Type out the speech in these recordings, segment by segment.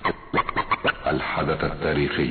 الحدث التاريخي.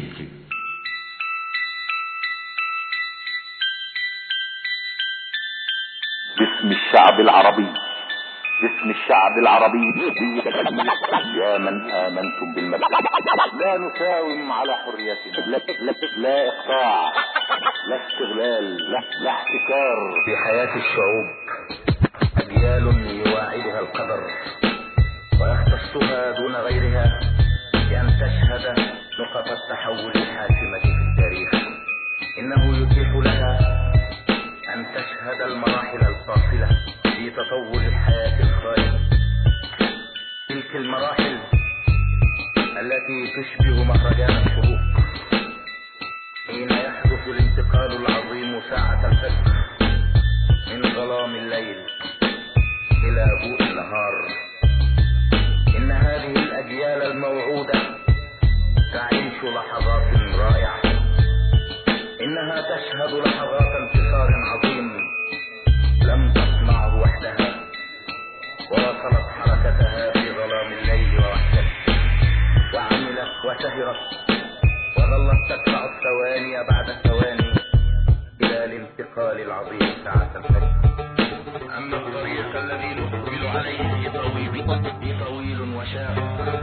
باسم الشعب العربي، باسم الشعب العربي، يا من آمنتم بالمبدأ، لا نساوم على حريتنا، لا إقطاع، لا استغلال، لا احتكار. في حياة الشعوب أجيال يواعدها القدر ويختصها دون غيرها بأن تشهد نقط التحول الحاسمة في التاريخ. إنه يتيح لها أن تشهد المراحل الفاصلة في تطور الحياة الخالدة، تلك المراحل التي تشبه مهرجان الشروق حين يحدث الانتقال العظيم ساعة الفجر من ظلام الليل إلى ضوء النهار. إن هذه الأجيال الموعودة تعيش لحظات رائعة، إنها تشهد لحظات انتصار عظيم لم تصنعه وحدها، وواصلت حركتها في ظلام الليل ووحدته، وعملت وسهرت وظلت تدفع الثواني بعد الثواني إلى الانتقال العظيم ساعة الفجر. أما الطريق الذي نقبل عليه طويل وشاق.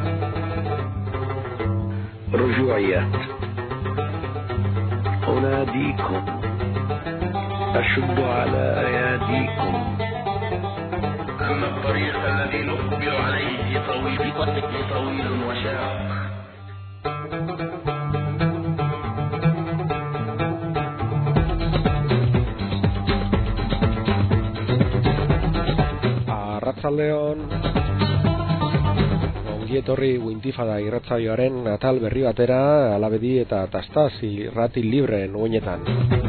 رجوعيات. أناديكم، أشد على أياديكم. أما الطريق الذي نقبل عليه طويل وشاق. Arratsaldeon, ongi etorri Wintifada irratsaioaren atal berri batera, Alabedi eta Tastaz irrati libreen uinetan.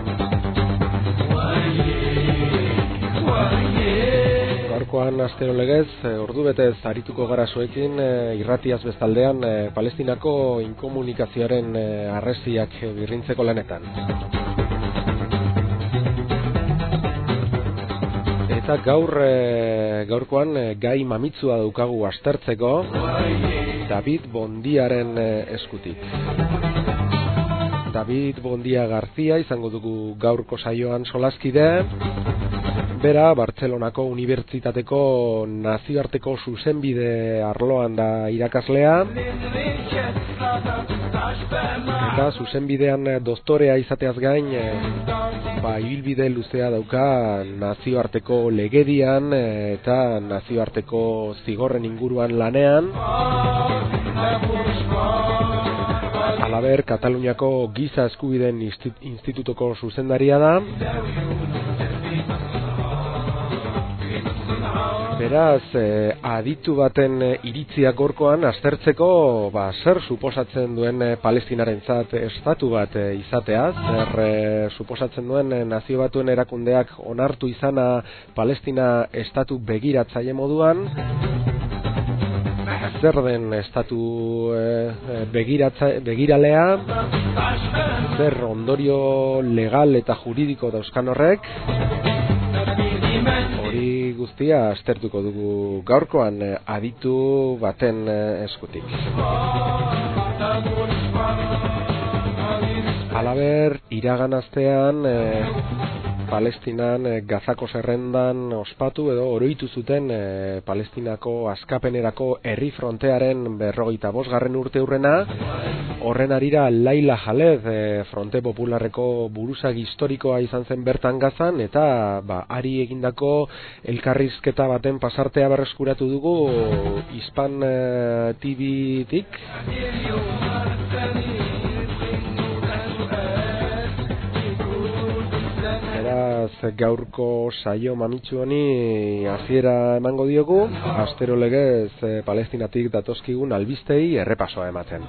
Gaurkoan astero legez, ordu betez arituko gara zuekin irratiaz bestaldean Palestinako inkomunikazioaren harresiak birrintzeko lanetan. Eta gaurkoan gai mamitsua daukagu aztertzeko David Bondiaren eskutik. David Bondia Garzia izango dugu gaurko saioan solaskide. Bera, Bartzelonako Unibertsitateko nazioarteko zuzenbide arloan da irakaslea. Eta zuzenbidean doktorea izateaz gain, ibilbide luzea dauka nazioarteko legedian eta nazioarteko zigorren inguruan lanean. Halaber, Kataluniako Giza Eskubideen Institutuko zuzendaria da. Beraz, aditu baten iritzia gorkoan aztertzeko zer suposatzen duen Palestinarentzat estatu bat izatea, zer suposatzen duen Nazio Batuen erakundeak onartu izana Palestina estatu begiratzaile moduan, zer den estatu begiralea, zer ondorio legal eta juridiko dauzkan horrek. Hori guztia aztertuko dugu gaurkoan aditu baten eskutik. Halaber, iragan astean Palestinan Gazako zerrendan ospatu edo oroitu zuten Palestinako askapenerako herri frontearen 45. urteurrena. Horren arira Laila Jaled, Fronte Popularreko buruzagi historikoa izan zen bertan Gazan, eta ari egindako elkarrizketa baten pasartea berreskuratu dugu Hispan TV-tik. Gaurko saio mamitsu honi hasiera emango diogu, astero legez Palestinatik datozkigun albistei errepasoa ematen.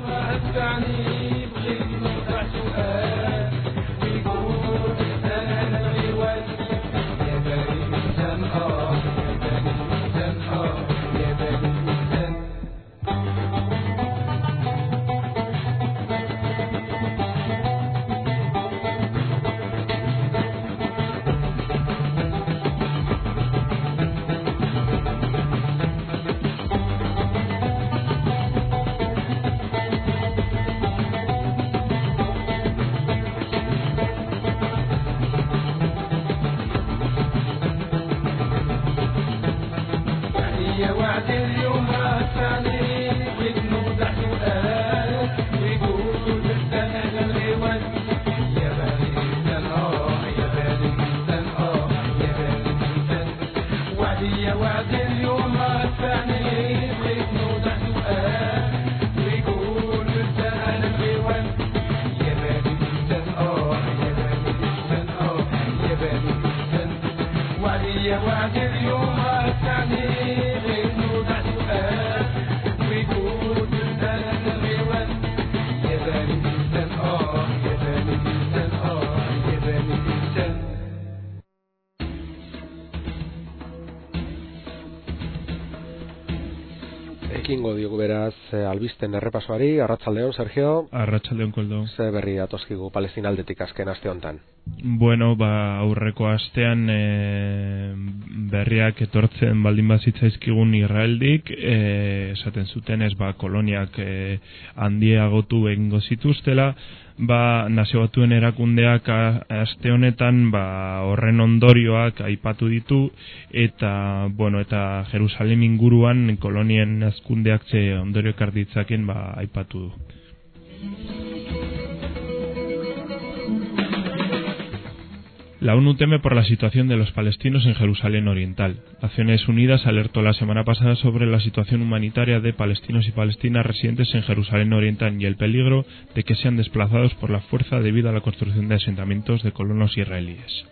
Ekingo diogu beraz albisten errepasoari. Arratsaldeon, Sergio. Arratsaldeon, Koldo. Ze berri atozkigu Palestina aldetik azken aste hontan? Bueno, aurreko astean berriak etortzen baldin bazitzaizkigun Israeldik, esaten zuten koloniak handiagotu egingo zituztela, Nazio Batuen erakundeak aste honetan horren ondorioak aipatu ditu eta Jerusalem inguruan kolonien hazkundeak ze ondorioak arditzaken aipatu du. La ONU teme por la situación de los palestinos en Jerusalén Oriental. Naciones Unidas alertó la semana pasada sobre la situación humanitaria de palestinos y palestinas residentes en Jerusalén Oriental y el peligro de que sean desplazados por la fuerza debido a la construcción de asentamientos de colonos israelíes.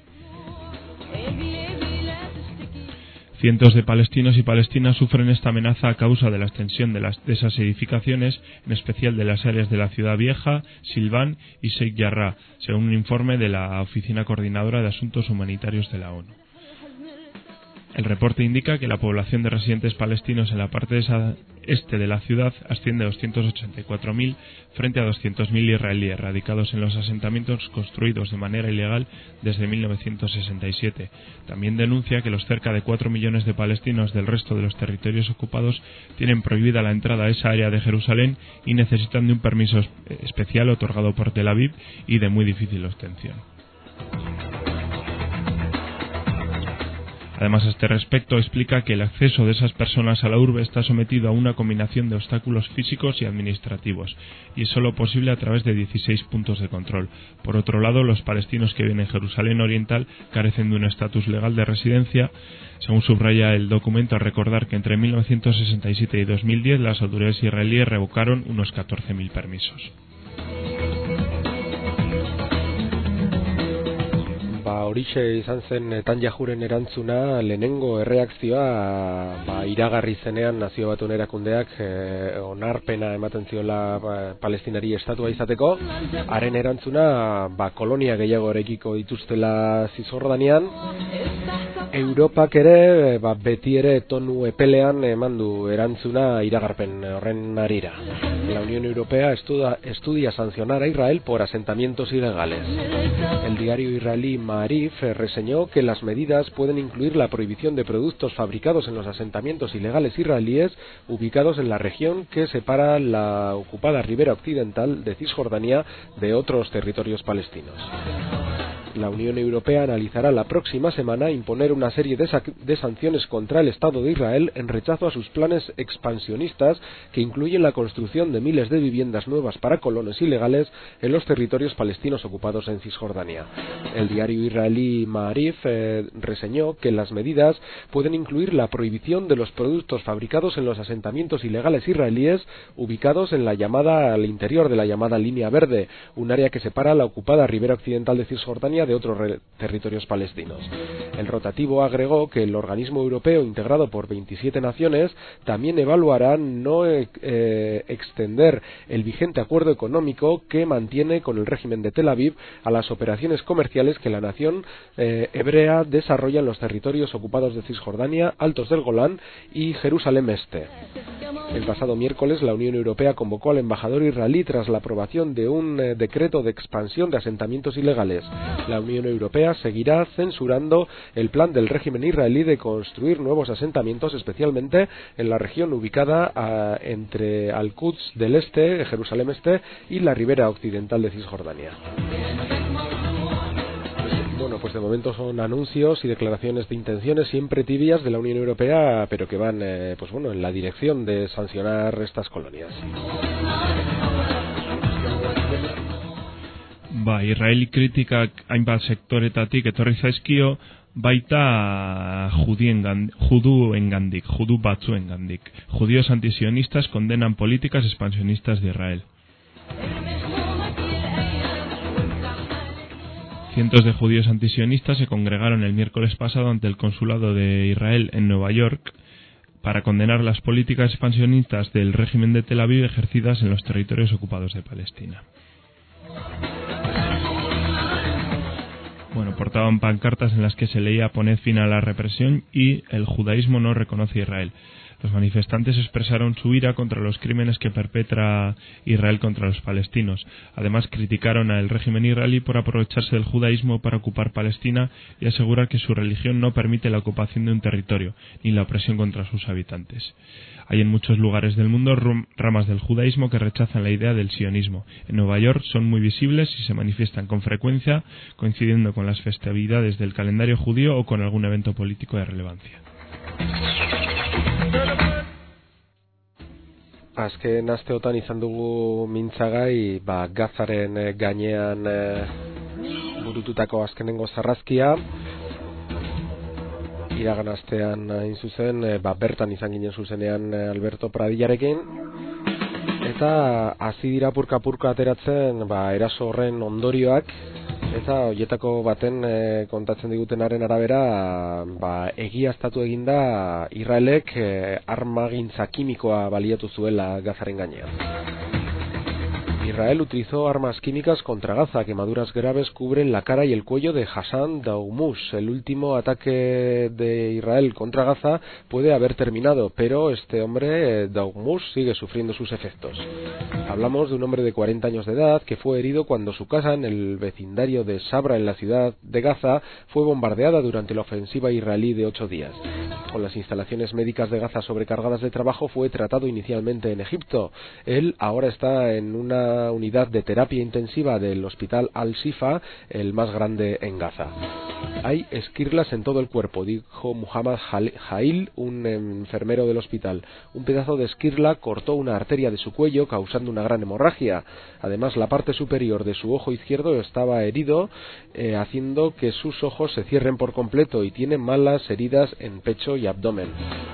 Cientos de palestinos y palestinas sufren esta amenaza a causa de la extensión de esas edificaciones, en especial de las áreas de la Ciudad Vieja, Silván y Sheikh Jarrah, según un informe de la Oficina Coordinadora de Asuntos Humanitarios de la ONU. El reporte indica que la población de residentes palestinos en la parte este de la ciudad asciende a 284.000 frente a 200.000 israelíes radicados en los asentamientos construidos de manera ilegal desde 1967. También denuncia que los cerca de 4 millones de palestinos del resto de los territorios ocupados tienen prohibida la entrada a esa área de Jerusalén y necesitan de un permiso especial otorgado por Tel Aviv y de muy difícil obtención. Además, a este respecto explica que el acceso de esas personas a la urbe está sometido a una combinación de obstáculos físicos y administrativos, y es solo posible a través de 16 puntos de control. Por otro lado, los palestinos que viven en Jerusalén Oriental carecen de un estatus legal de residencia, según subraya el documento, al recordar que entre 1967 y 2010 las autoridades israelíes revocaron unos 14.000 permisos. Horixe izan zen Netanyahuren erantzuna, lehenengo erreakzioa iragarri zenean Nazio Batuen erakundeak onarpena ematen ziola Palestinari estatua izateko. Haren erantzuna kolonia gehiago erekiko dituztela Zisjordanian. Europak ere beti ere tonu epelean eman du erantzuna iragarpen horren harira. La Unión Europea estudia sancionar a Israel por asentamientos ilegales. El diario israelí Ma'arif reseñó que las medidas pueden incluir la prohibición de productos fabricados en los asentamientos ilegales israelíes ubicados en la región que separa la ocupada ribera occidental de Cisjordania de otros territorios palestinos. La Unión Europea analizará la próxima semana imponer una serie de sanciones contra el Estado de Israel en rechazo a sus planes expansionistas que incluyen la construcción de miles de viviendas nuevas para colonos ilegales en los territorios palestinos ocupados en Cisjordania. El diario israelí Ma'arif reseñó que las medidas pueden incluir la prohibición de los productos fabricados en los asentamientos ilegales israelíes ubicados en al interior de la llamada Línea Verde, un área que separa la ocupada ribera occidental de Cisjordania de otros territorios palestinos. El rotativo agregó que el organismo europeo integrado por 27 naciones también evaluará no extender el vigente acuerdo económico que mantiene con el régimen de Tel Aviv a las operaciones comerciales que la nación hebrea desarrolla en los territorios ocupados de Cisjordania, Altos del Golán y Jerusalén Este. El pasado miércoles la Unión Europea convocó al embajador israelí tras la aprobación de un decreto de expansión de asentamientos ilegales. La Unión Europea seguirá censurando el plan del régimen israelí de construir nuevos asentamientos, especialmente en la región ubicada entre Al-Quds del Este, Jerusalén Este, y la ribera occidental de Cisjordania. Bueno, pues de momento son anuncios y declaraciones de intenciones siempre tibias de la Unión Europea, pero que van en la dirección de sancionar estas colonias. Israeli kritikak hainbat sektoretatik etorri zaizkio, baita judu batzuengandik. Judíos antisionistas condenan políticas expansionistas de Israel. Cientos de judíos antisionistas se congregaron el miércoles pasado ante el consulado de Israel en Nueva York para condenar las políticas expansionistas del régimen de Tel Aviv ejercidas en los territorios ocupados de Palestina. Portaban pancartas en las que se leía: poned fin a la represión y el judaísmo no reconoce a Israel. Los manifestantes expresaron su ira contra los crímenes que perpetra Israel contra los palestinos. Además, criticaron al régimen israelí por aprovecharse del judaísmo para ocupar Palestina y asegurar que su religión no permite la ocupación de un territorio ni la opresión contra sus habitantes. Hay en muchos lugares del mundo ramas del judaísmo que rechazan la idea del sionismo. En Nueva York son muy visibles y se manifiestan con frecuencia, coincidiendo con las festividades del calendario judío o con algún evento político de relevancia. Azken asteotan izan dugu mintzagai Gazaren gainean burututako azkenengo zarrazkia. Iragan astean hain zuzen bertan izan ginen zuzenean Alberto Pradillarekin, eta hasi dira purka-purka ateratzen eraso horren ondorioak, eta horietako baten kontatzen digutenaren arabera egiaztatu eginda Israelek armagintza kimikoa baliatu zuela Gazaren gainean. Israel utilizó armas químicas contra Gaza. Quemaduras graves cubren la cara y el cuello de Hassan Daoumoush. El último ataque de Israel contra Gaza puede haber terminado, pero este hombre, Daoumoush, sigue sufriendo sus efectos. Hablamos de un hombre de 40 años de edad que fue herido cuando su casa en el vecindario de Sabra, en la ciudad de Gaza, fue bombardeada durante la ofensiva israelí de 8 días. Con las instalaciones médicas de Gaza sobrecargadas de trabajo, fue tratado inicialmente en Egipto. Él ahora está en una unidad de terapia intensiva del hospital Al-Shifa, el más grande en Gaza. Hay esquirlas en todo el cuerpo, dijo Muhammad Jail, un enfermero del hospital. Un pedazo de esquirla cortó una arteria de su cuello, causando una gran hemorragia. Además, la parte superior de su ojo izquierdo estaba herido, haciendo que sus ojos se cierren por completo, y tiene malas heridas en pecho y abdomen.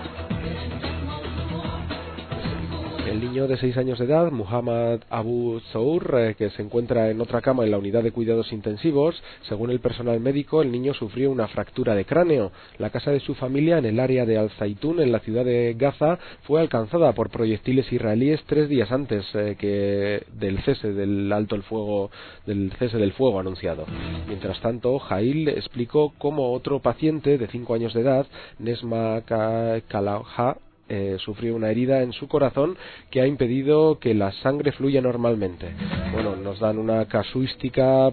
El niño de 6 años de edad, Muhammad Abu Zour, que se encuentra en otra cama en la unidad de cuidados intensivos, según el personal médico, el niño sufrió una fractura de cráneo. La casa de su familia en el área de Al-Zaitún, en la ciudad de Gaza, fue alcanzada por proyectiles israelíes 3 días antes del cese del fuego anunciado. Mientras tanto, Jail explicó cómo otro paciente de 5 años de edad, Nesma Kalauha, sufrió una herida en su corazón que ha impedido que la sangre fluya normalmente. Bueno, nos dan una casuística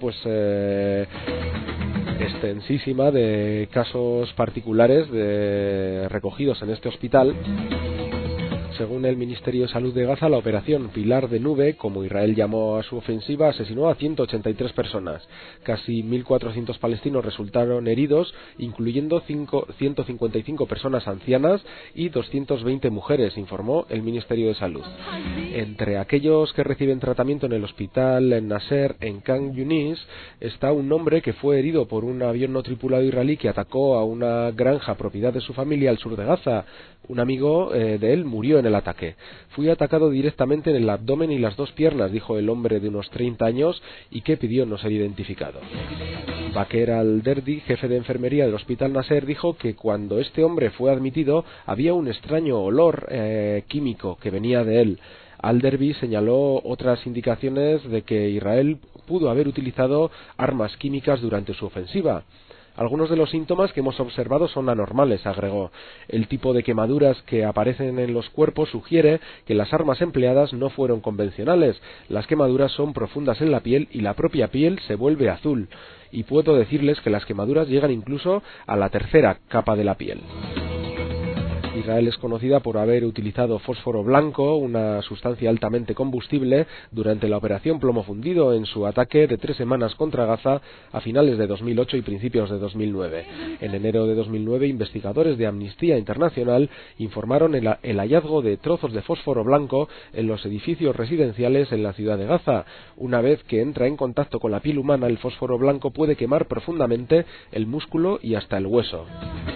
extensísima de casos particulares recogidos en este hospital. Según el Ministerio de Salud de Gaza, la operación Pilar de Nube, como Israel llamó a su ofensiva, asesinó a 183 personas. Casi 1.400 palestinos resultaron heridos, incluyendo 155 personas ancianas y 220 mujeres, informó el Ministerio de Salud. Entre aquellos que reciben tratamiento en el hospital Nasser en Khan Yunis está un hombre que fue herido por un avión no tripulado israelí que atacó a una granja propiedad de su familia al sur de Gaza. Un amigo de él murió en el ataque. Fui atacado directamente en el abdomen y las 2 piernas, dijo el hombre de unos 30 años y que pidió no ser identificado. Baker al-Derdi, jefe de enfermería del hospital Nasser, dijo que cuando este hombre fue admitido había un extraño olor químico que venía de él. Al-Derbi señaló otras indicaciones de que Israel pudo haber utilizado armas químicas durante su ofensiva. Algunos de los síntomas que hemos observado son anormales, agregó. El tipo de quemaduras que aparecen en los cuerpos sugiere que las armas empleadas no fueron convencionales. Las quemaduras son profundas en la piel y la propia piel se vuelve azul. Y puedo decirles que las quemaduras llegan incluso a la 3ª capa de la piel. Israel es conocida por haber utilizado fósforo blanco, una sustancia altamente combustible, durante la operación Plomo Fundido en su ataque de 3 semanas contra Gaza a finales de 2008 y principios de 2009. En enero de 2009, investigadores de Amnistía Internacional informaron el hallazgo de trozos de fósforo blanco en los edificios residenciales en la ciudad de Gaza. Una vez que entra en contacto con la piel humana, el fósforo blanco puede quemar profundamente el músculo y hasta el hueso.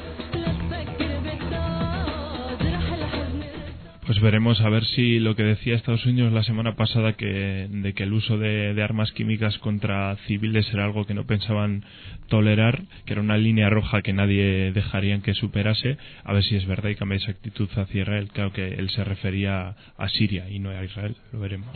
Pues veremos a ver si lo que decía Estados Unidos la semana pasada de que el uso de armas químicas contra civiles era algo que no pensaban tolerar, que era una línea roja que nadie dejaría que superase, a ver si es verdad y cambia esa actitud hacia Israel. Claro que él se refería a Siria y no a Israel, lo veremos.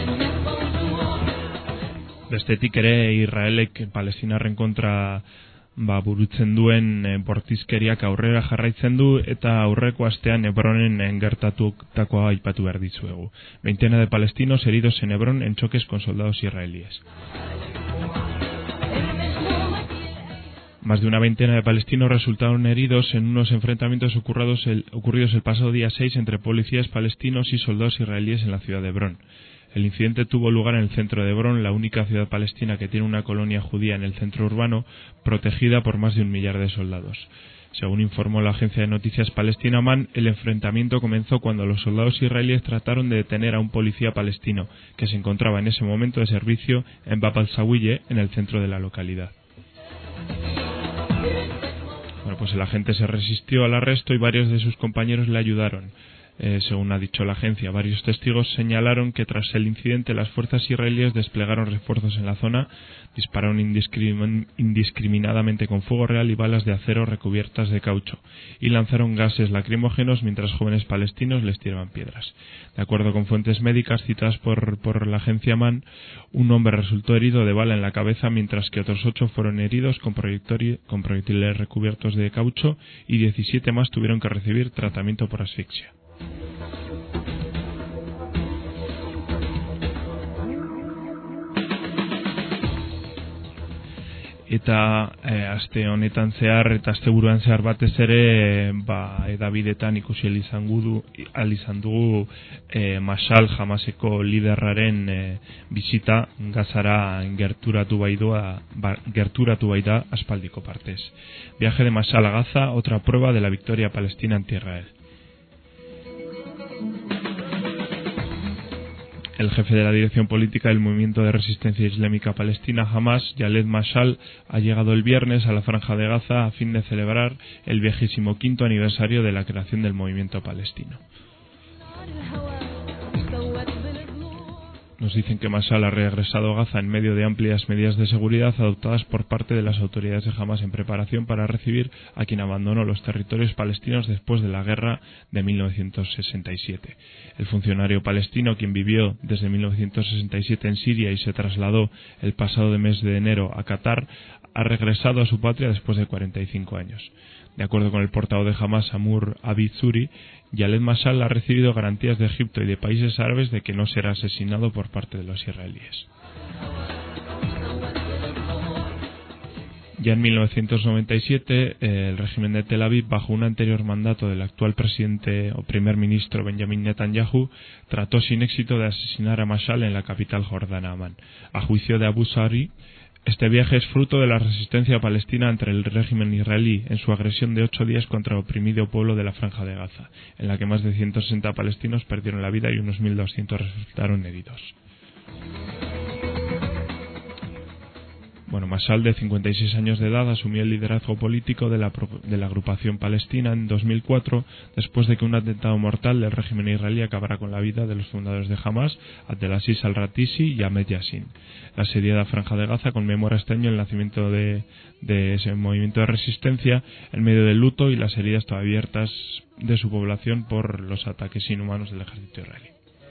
Bestetik ere Israelek Palestinarren kontra burutzen duen bortizkeriak aurrera jarraitzen du, eta aurreko astean Hebronen gertatutakoa aipatu behar dizuegu. 20 de palestinos heridos en Hebrón en choques con soldados israelíes. Más de una veintena de palestinos resultaron heridos en unos enfrentamientos ocurridos el pasado día 6 entre policías palestinos y soldados israelíes en la ciudad de Hebrón. El incidente tuvo lugar en el centro de Hebrón, la única ciudad palestina que tiene una colonia judía en el centro urbano, protegida por más de 1 millar de soldados. Según informó la agencia de noticias palestina MAN, el enfrentamiento comenzó cuando los soldados israelíes trataron de detener a un policía palestino que se encontraba en ese momento de servicio en Bab al-Sawiyeh, en el centro de la localidad. Bueno, pues el agente se resistió al arresto y varios de sus compañeros le ayudaron. Según ha dicho la agencia, varios testigos señalaron que tras el incidente las fuerzas israelíes desplegaron refuerzos en la zona, dispararon indiscriminadamente con fuego real y balas de acero recubiertas de caucho, y lanzaron gases lacrimógenos mientras jóvenes palestinos les tiraban piedras. De acuerdo con fuentes médicas citadas por la agencia MAN, un hombre resultó herido de bala en la cabeza, mientras que otros 8 fueron heridos con proyectiles recubiertos de caucho y 17 más tuvieron que recibir tratamiento por asfixia. Eta aste honetan zehar eta asteburuan zehar batez ere edabidetan ikusi ahal izan dugu Mashal Hamaseko liderraren bisita Gazara gerturatu baida aspaldiko partez. Viaje de Mashal a Gaza, otra prueba de la victoria palestina ante Israel. El jefe de la dirección política del Movimiento de Resistencia Islámica Palestina, Hamas, Khaled Mashal, ha llegado el viernes a la Franja de Gaza a fin de celebrar el 25º aniversario de la creación del movimiento palestino. Nos dicen que Mashal ha regresado a Gaza en medio de amplias medidas de seguridad adoptadas por parte de las autoridades de Hamas en preparación para recibir a quien abandonó los territorios palestinos después de la guerra de 1967. El funcionario palestino, quien vivió desde 1967 en Siria y se trasladó el pasado mes de enero a Qatar, ha regresado a su patria después de 45 años. De acuerdo con el portavoz de Hamas, Amur Abizuri, Khaled Mashal ha recibido garantías de Egipto y de países árabes de que no será asesinado por parte de los israelíes. Ya en 1997, el régimen de Tel Aviv, bajo un anterior mandato del actual presidente o primer ministro Benjamin Netanyahu, trató sin éxito de asesinar a Mashal en la capital jordana, Amán. A juicio de Abu Sari, este viaje es fruto de la resistencia palestina ante el régimen israelí en su agresión de 8 días contra el oprimido pueblo de la Franja de Gaza, en la que más de 160 palestinos perdieron la vida y unos 1.200 resultaron heridos. Bueno, Mashal, de 56 años de edad, asumió el liderazgo político de la agrupación palestina en 2004, después de que un atentado mortal del régimen israelí acabara con la vida de los fundadores de Hamas, Abdelaziz al-Ratisi y Ahmed Yassin. La asediada Franja de Gaza conmemora este año el nacimiento de ese movimiento de resistencia en medio del luto y las heridas todavía abiertas de su población por los ataques inhumanos del ejército israelí.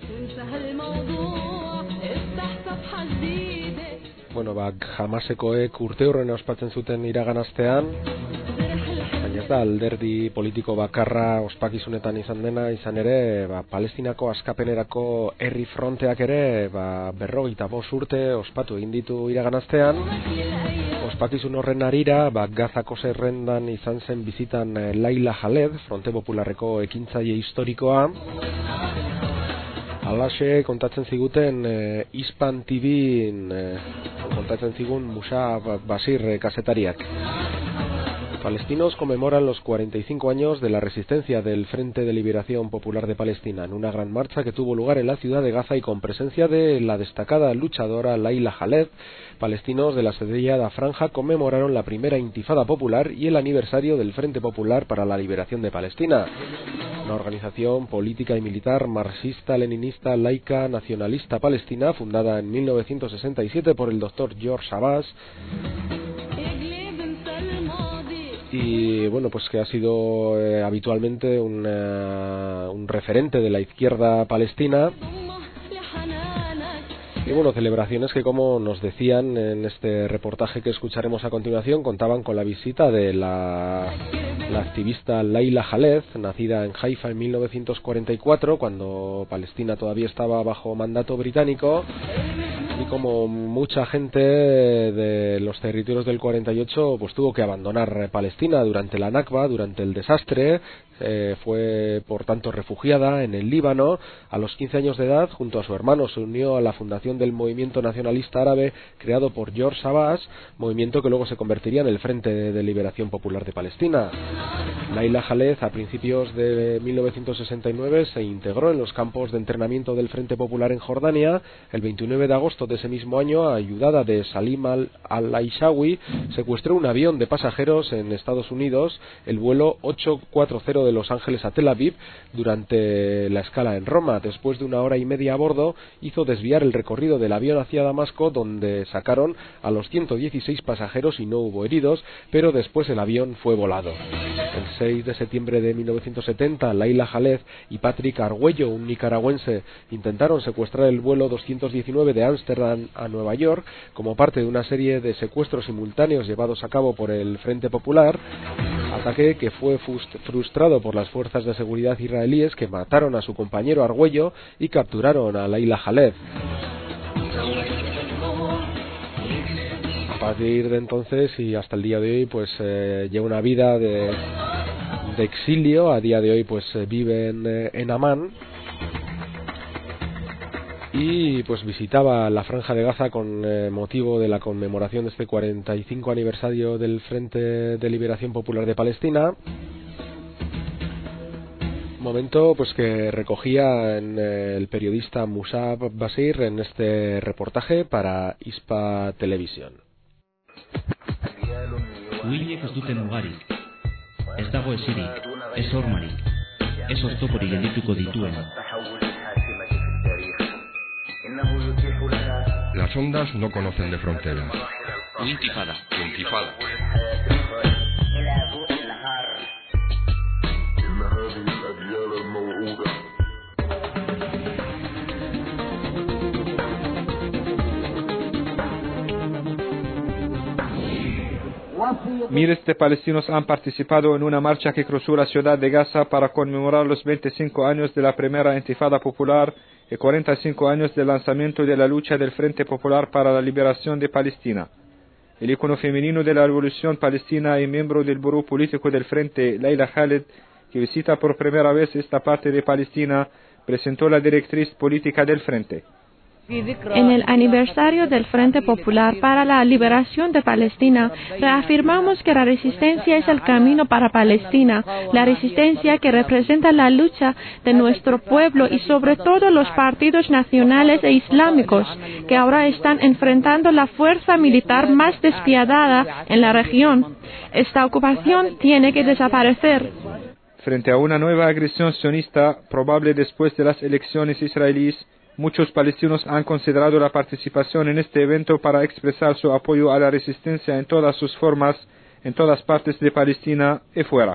Bueno, Hamasekoek urte horren ospatzen zuten iraganaztean, baina ez da alderdi politiko bakarra ospakizunetan izan dena, izan ere, Palestinako askapenerako herri fronteak ere, 45 urte ospatu egin ditu iraganaztean. Ospakizun horren harira, Gazako zerrendan izan zen bizitan Laila Khaled, Fronte Popularreko ekintzaile historikoa. Alaxe kontatzen ziguten Hispan TVn kontatzen zigun Musa Basir kazetariak. Palestinos conmemoran los 45 años de la resistencia del Frente de Liberación Popular de Palestina en una gran marcha que tuvo lugar en la ciudad de Gaza y con presencia de la destacada luchadora Laila Khaled. Palestinos de la asediada franja conmemoraron la primera intifada popular y el aniversario del Frente Popular para la Liberación de Palestina, una organización política y militar marxista, leninista, laica, nacionalista palestina, fundada en 1967 por el doctor George Abbas, y bueno, pues que ha sido habitualmente un referente de la izquierda palestina. Y bueno, celebraciones que, como nos decían en este reportaje que escucharemos a continuación, contaban con la visita de la activista Laila Khaled, nacida en Haifa en 1944, cuando Palestina todavía estaba bajo mandato británico. Y como mucha gente de los territorios del 48 pues tuvo que abandonar Palestina durante la Nakba, durante el desastre, fue por tanto refugiada en el Líbano. A los 15 años de edad, junto a su hermano, se unió a la fundación del movimiento nacionalista árabe creado por George Abbas, movimiento que luego se convertiría en el Frente de Liberación Popular de Palestina. Laila Khaled, a principios de 1969, se integró en los campos de entrenamiento del Frente Popular en Jordania. El 29 de agosto de ese mismo año, ayudada de Salim al-Aishawi, secuestró un avión de pasajeros en Estados Unidos, el vuelo 840 de Los Ángeles a Tel Aviv, durante la escala en Roma. Después de 1 hora y media a bordo, hizo desviar el recorrido del avión hacia Damasco, donde sacaron a los 116 pasajeros y no hubo heridos, pero después el avión fue volado. El 6 de septiembre de 1970, Laila Khaled y Patrick Argüello, un nicaragüense, intentaron secuestrar el vuelo 219 de Ámsterdam a Nueva York como parte de una serie de secuestros simultáneos llevados a cabo por el Frente Popular, ataque que fue frustrado por las fuerzas de seguridad israelíes, que mataron a su compañero Argüello y capturaron a Laila Khaled. A partir de entonces y hasta el día de hoy pues lleva una vida de exilio. A día de hoy pues vive en Amán y pues visitaba la Franja de Gaza con motivo de la conmemoración de este 45 aniversario del Frente de Liberación Popular de Palestina. Momento pues que recogía en el periodista Musab Basir en este reportaje para ISPA Televisión. Uinek ez duten mugarik, ez dago esirik, ez hormarik, ez oztoporik geldituko dituen. Las ondas no conocen de fronteras. Intifada. Intifada. Miles de palestinos han participado en una marcha que cruzó la ciudad de Gaza para conmemorar los 25 años de la primera intifada popular y 45 años del lanzamiento de la lucha del Frente Popular para la Liberación de Palestina. El ícono femenino de la revolución palestina y miembro del buró político del Frente, Laila Khaled, que visita por primera vez esta parte de Palestina, presentó la directriz política del Frente. En el aniversario del Frente Popular para la Liberación de Palestina, reafirmamos que la resistencia es el camino para Palestina, la resistencia que representa la lucha de nuestro pueblo y sobre todo los partidos nacionales e islámicos que ahora están enfrentando la fuerza militar más despiadada en la región. Esta ocupación tiene que desaparecer. Frente a una nueva agresión sionista probable después de las elecciones israelíes, muchos palestinos han considerado la participación en este evento para expresar su apoyo a la resistencia en todas sus formas, en todas partes de Palestina y fuera.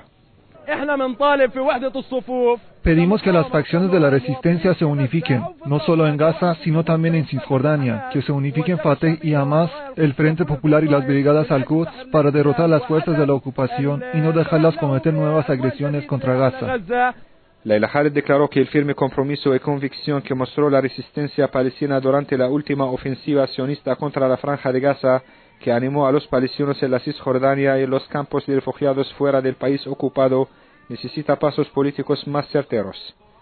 Pedimos que las facciones de la resistencia se unifiquen, no solo en Gaza, sino también en Cisjordania, que se unifiquen Fateh y Hamas, el Frente Popular y las brigadas Al-Quds para derrotar las fuerzas de la ocupación y no dejarlas cometer nuevas agresiones contra Gaza. Laila Khaled declaró que el firme compromiso y convicción que mostró la resistencia palestina durante la última ofensiva sionista contra la Franja de Gaza, que animó a los palestinos en la Cisjordania y en los campos de refugiados fuera del país ocupado, necesita pasos políticos más certeros.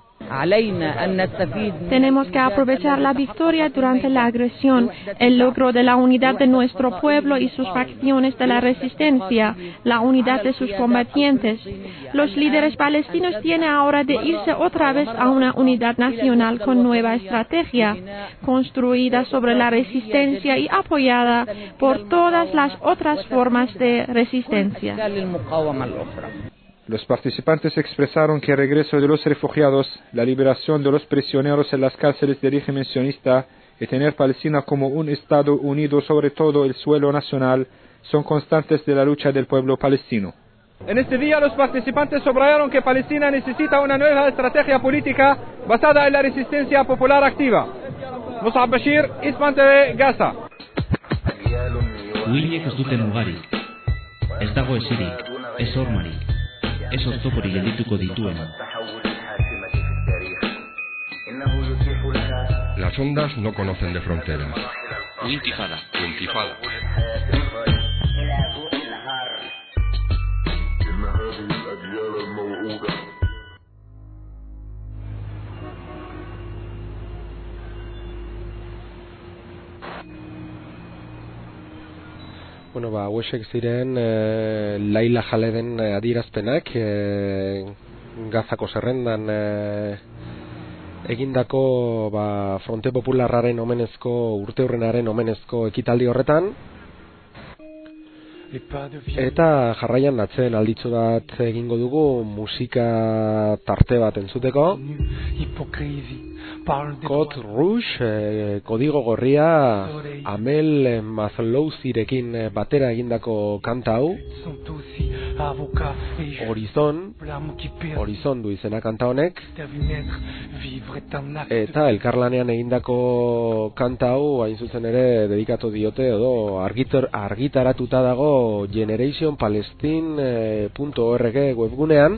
Tenemos que aprovechar la victoria durante la agresión, el logro de la unidad de nuestro pueblo y sus facciones de la resistencia, la unidad de sus combatientes. Los líderes palestinos tienen ahora de irse otra vez a una unidad nacional con nueva estrategia, construida sobre la resistencia y apoyada por todas las otras formas de resistencia. Los participantes expresaron que el regreso de los refugiados, la liberación de los prisioneros en las cárceles del régimen sionista y tener Palestina como un Estado unido sobre todo el suelo nacional son constantes de la lucha del pueblo palestino. En este día los participantes subrayaron que Palestina necesita una nueva estrategia política basada en la resistencia popular activa. Musab Bashir, East TV, Gaza. Uhinek ez duten mugarik, ez dago esirik, ez hormarik, ez oztoporik geldituko dituena. Las ondas no conocen de fronteras. Intifada. Intifada. Bueno, hauexek ziren Laila Jaleden adierazpenak Gazako zerrendan egindako Fronte Popularraren omenezko urteurrenaren omenezko ekitaldi horretan. Eta jarraian atzen alditzu bat egingo dugu musika tarte bat entzuteko. Code Rouge, kodigo gorria, Amel Mazlouzirekin batera egindako kanta hau. Horizon du izena kanta honek. Eta elkarlanean egindako kanta hau hain zuzen ere dedikatu diote edo argitaratuta dago generationpalestine.org webgunean.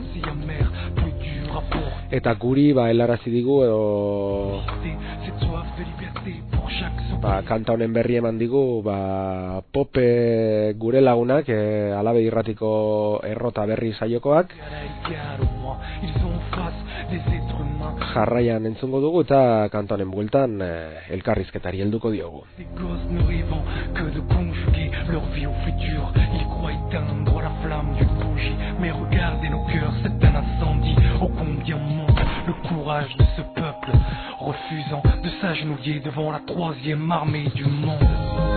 Eta guri helarazi digu edo kanta honen berri eman digu Pope gure lagunak Alabe Irratiko errota berri saiokoak. Jarraian entzungo dugu eta kanta honen bueltan elkarrizketari helduko diogu. Le courage de ce peuple, refusant de s'agenouiller devant la troisième armée du monde.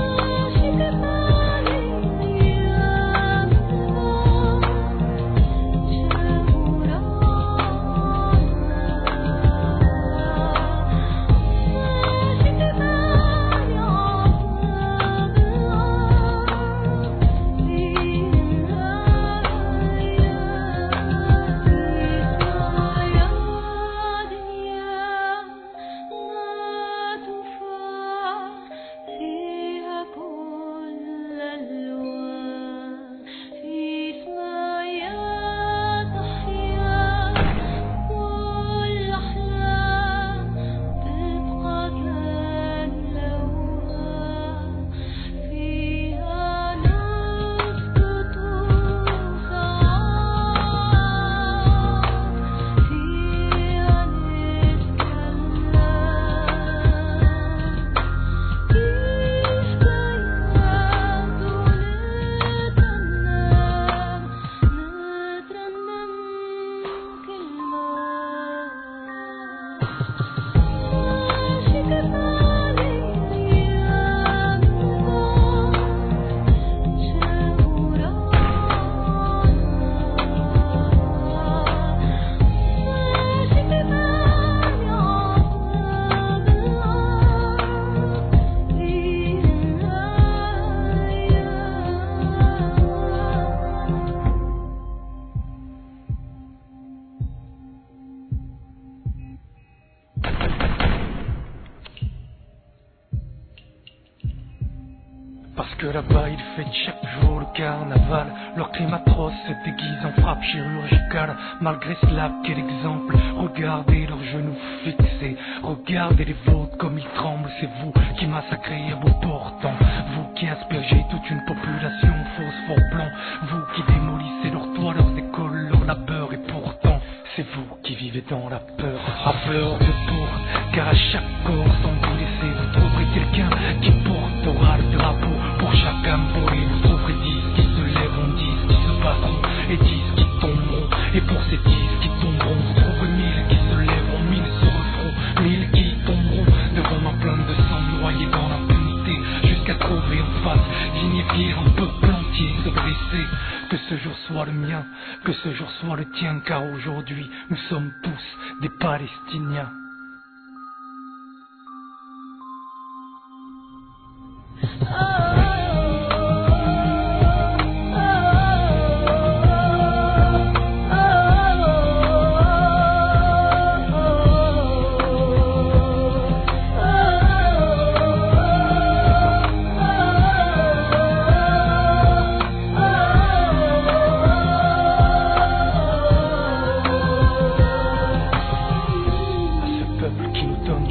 Parce que là-bas ils fêtent chaque jour le carnaval. Leur crime atroce se déguise en frappe chirurgicale. Malgré cela, quel exemple. Regardez leurs genoux fixés. Regardez les vôtres comme ils tremblent. C'est vous qui massacrez à bout portant. Vous qui aspergez toute une population phosphore blanc. Vous qui démolissez leurs toits, leurs écoles, leur labeur. Et pourtant, c'est vous qui vivez dans la peur. À fleur de peau, car à chaque corps sans vous laisser, vous trouverez quelqu'un qui portera le drapeau. Pour chaque âme brûlée, vous trouverez 10 qui se lèveront, 10 qui se battront et 10 qui tomberont. Et pour ces 10 qui tomberont, vous trouverez 1000 qui se lèveront, 1000 se referont, 1000 qui tomberont devant ma plainte de sang noyé dans l'impunité, jusqu'à trouver en face, dignifier un peuple entier, se dresser. Que ce jour soit le mien, que ce jour soit le tien, car aujourd'hui nous sommes tous des Palestiniens.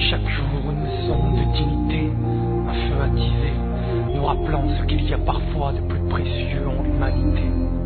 chaque jour une leçon de dignité, un feu attisé, nous rappelant ce qu'il y a parfois de plus précieux en l'humanité.